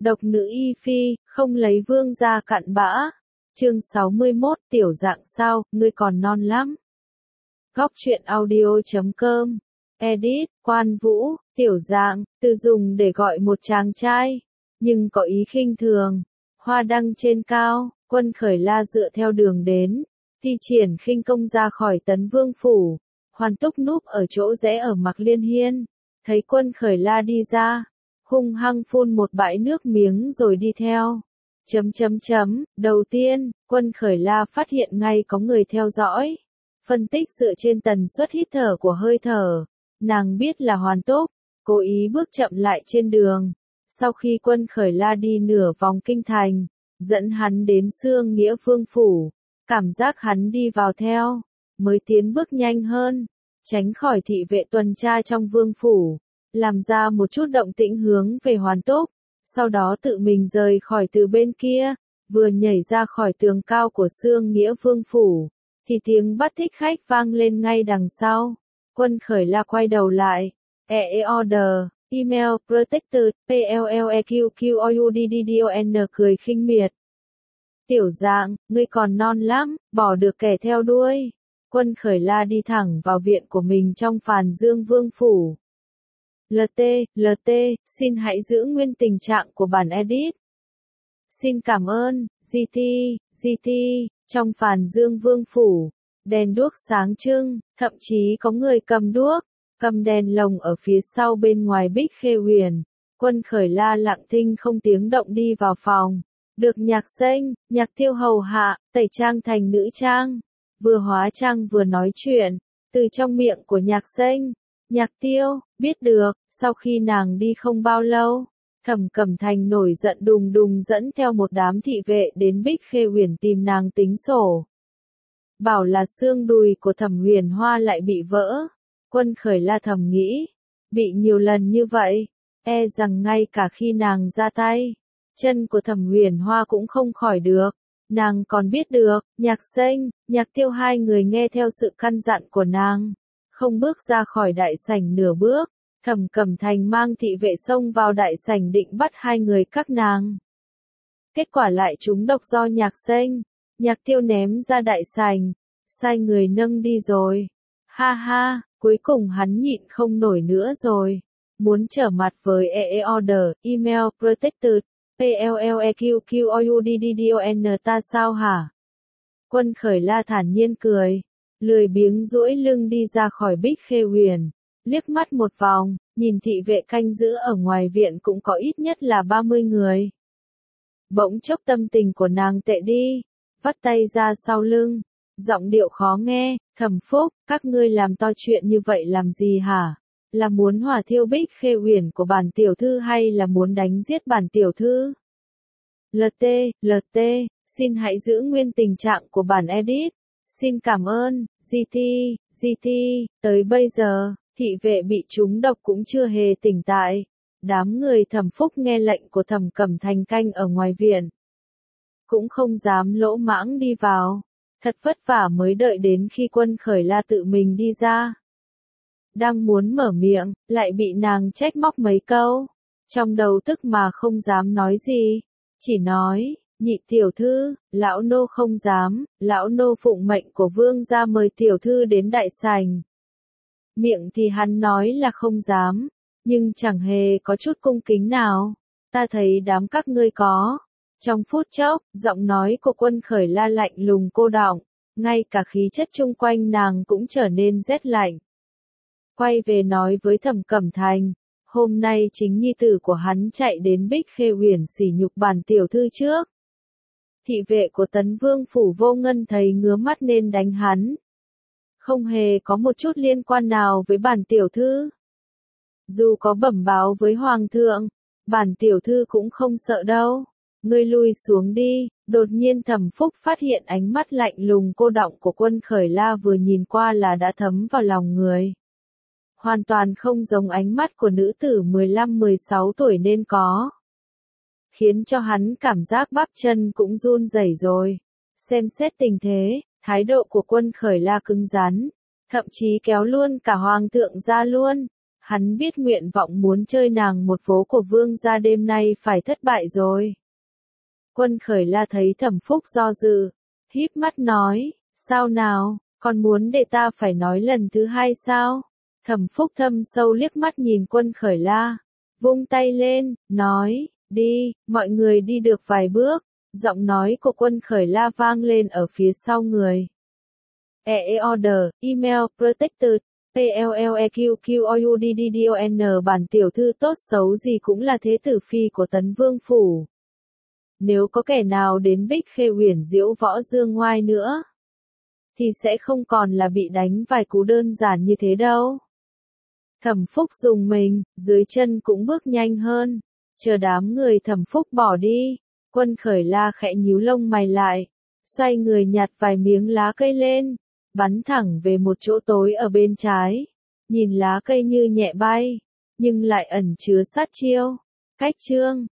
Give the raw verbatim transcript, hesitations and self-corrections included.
Độc nữ y phi, không lấy vương gia cặn bã. Chương sáu mươi mốt, tiểu dạng sao, ngươi còn non lắm. Góc truyện audio chấm com. Edit, Quan Vũ, tiểu dạng, từ dùng để gọi một chàng trai, nhưng có ý khinh thường. Hoa đăng trên cao, Quân Khởi La dựa theo đường đến, thi triển khinh công ra khỏi Tấn Vương phủ. Hoàn Túc núp ở chỗ rẽ ở Mạc Liên Hiên, thấy Quân Khởi La đi ra, hung hăng phun một bãi nước miếng rồi đi theo. Chấm chấm chấm, đầu tiên, Quân Khởi La phát hiện ngay có người theo dõi. Phân tích dựa trên tần suất hít thở của hơi thở, nàng biết là Hoàn Túc, cố ý bước chậm lại trên đường. Sau khi Quân Khởi La đi nửa vòng kinh thành, dẫn hắn đến Xương Nghĩa Vương phủ, cảm giác hắn đi vào theo, mới tiến bước nhanh hơn, tránh khỏi thị vệ tuần tra trong vương phủ, làm ra một chút động tĩnh hướng về Hoàn Túc, sau đó tự mình rời khỏi từ bên kia, vừa nhảy ra khỏi tường cao của Xương Nghĩa Vương phủ, thì tiếng bắt thích khách vang lên ngay đằng sau. Quân Khởi La quay đầu lại, e e order, email, protected, pleqqoudddon cười khinh miệt. Tiểu dạng, ngươi còn non lắm, bỏ được kẻ theo đuôi. Quân Khởi La đi thẳng vào viện của mình trong Phàn Dương Vương phủ. lờ tê, lờ tê, xin hãy giữ nguyên tình trạng của bản edit. Xin cảm ơn, giê tê, giê tê, trong Phàn Dương Vương phủ, đèn đuốc sáng trưng, thậm chí có người cầm đuốc, cầm đèn lồng ở phía sau bên ngoài Bích Khê Huyền. Quân Khởi La lặng thinh không tiếng động đi vào phòng, được Nhạc Xanh, Nhạc Tiêu hầu hạ, tẩy trang thành nữ trang, vừa hóa trang vừa nói chuyện, từ trong miệng của Nhạc Xanh. Nhạc Tiêu, biết được, sau khi nàng đi không bao lâu, Thẩm Cẩm Thành nổi giận đùng đùng dẫn theo một đám thị vệ đến Bích Khê Huyền tìm nàng tính sổ. Bảo là xương đùi của Thẩm Huyền Hoa lại bị vỡ. Quân Khởi La thầm nghĩ, bị nhiều lần như vậy, e rằng ngay cả khi nàng ra tay, chân của Thẩm Huyền Hoa cũng không khỏi được. Nàng còn biết được, Nhạc Xanh, Nhạc Tiêu hai người nghe theo sự căn dặn của nàng, không bước ra khỏi đại sảnh nửa bước. Thẩm Cẩm Thành mang thị vệ xông vào đại sảnh định bắt hai người các nàng. Kết quả lại trúng độc do Nhạc Xanh, Nhạc Tiêu ném ra đại sảnh, sai người nâng đi rồi. Ha ha, cuối cùng hắn nhịn không nổi nữa rồi, muốn trở mặt với e e order, email, protected, pleqqoudddon ta sao hả? Quân Khởi La thản nhiên cười, lười biếng duỗi lưng đi ra khỏi Bích Khê Huyền, liếc mắt một vòng, nhìn thị vệ canh giữ ở ngoài viện cũng có ít nhất là ba mươi người. Bỗng chốc tâm tình của nàng tệ đi, vắt tay ra sau lưng, giọng điệu khó nghe, Thẩm Phúc, các ngươi làm to chuyện như vậy làm gì hả? Là muốn hỏa thiêu Bích Khê Huyền của bản tiểu thư hay là muốn đánh giết bản tiểu thư? lờ tê, lờ tê, xin hãy giữ nguyên tình trạng của bản edit. Xin cảm ơn, giê tê, giê tê, tới bây giờ, thị vệ bị trúng độc cũng chưa hề tỉnh tại. Đám người Thẩm Phúc nghe lệnh của Thẩm Cẩm Thành canh ở ngoài viện, cũng không dám lỗ mãng đi vào. Thật vất vả mới đợi đến khi Quân Khởi La tự mình đi ra. Đang muốn mở miệng, lại bị nàng trách móc mấy câu. Trong đầu tức mà không dám nói gì. Chỉ nói, nhị tiểu thư, lão nô không dám, lão nô phụng mệnh của vương gia mời tiểu thư đến đại sảnh. Miệng thì hắn nói là không dám, nhưng chẳng hề có chút cung kính nào. Ta thấy đám các ngươi có. Trong phút chốc, giọng nói của Quân Khởi La lạnh lùng cô đọng, ngay cả khí chất chung quanh nàng cũng trở nên rét lạnh. Quay về nói với Thẩm Cẩm Thành, hôm nay chính nhi tử của hắn chạy đến Bích Khê Huyền sỉ nhục bản tiểu thư trước. Thị vệ của Tấn Vương phủ Vô Ngân thấy ngứa mắt nên đánh hắn. Không hề có một chút liên quan nào với bản tiểu thư. Dù có bẩm báo với Hoàng thượng, bản tiểu thư cũng không sợ đâu. Ngươi lui xuống đi. Đột nhiên Thẩm Phúc phát hiện ánh mắt lạnh lùng cô đọng của Quân Khởi La vừa nhìn qua là đã thấm vào lòng người. Hoàn toàn không giống ánh mắt của nữ tử mười lăm mười sáu tuổi nên có. Khiến cho hắn cảm giác bắp chân cũng run rẩy rồi. Xem xét tình thế, thái độ của Quân Khởi La cứng rắn, thậm chí kéo luôn cả Hoàng thượng ra luôn. Hắn biết nguyện vọng muốn chơi nàng một vố của vương gia đêm nay phải thất bại rồi. Quân Khởi La thấy Thẩm Phúc do dự, híp mắt nói, sao nào, còn muốn để ta phải nói lần thứ hai sao? Thẩm Phúc thâm sâu liếc mắt nhìn Quân Khởi La, vung tay lên, nói, đi, mọi người đi được vài bước, giọng nói của Quân Khởi La vang lên ở phía sau người. E E order, email, protected, P L L E Q Q O U D D D O N bản tiểu thư tốt xấu gì cũng là thế tử phi của Tấn Vương Phủ. Nếu có kẻ nào đến Bích Khê Huyền diễu võ dương ngoai nữa, thì sẽ không còn là bị đánh vài cú đơn giản như thế đâu. Thẩm Phúc dùng mình, dưới chân cũng bước nhanh hơn, chờ đám người Thẩm Phúc bỏ đi, Quân Khởi La khẽ nhíu lông mày lại, xoay người nhặt vài miếng lá cây lên, bắn thẳng về một chỗ tối ở bên trái, nhìn lá cây như nhẹ bay, nhưng lại ẩn chứa sát chiêu. Cách chương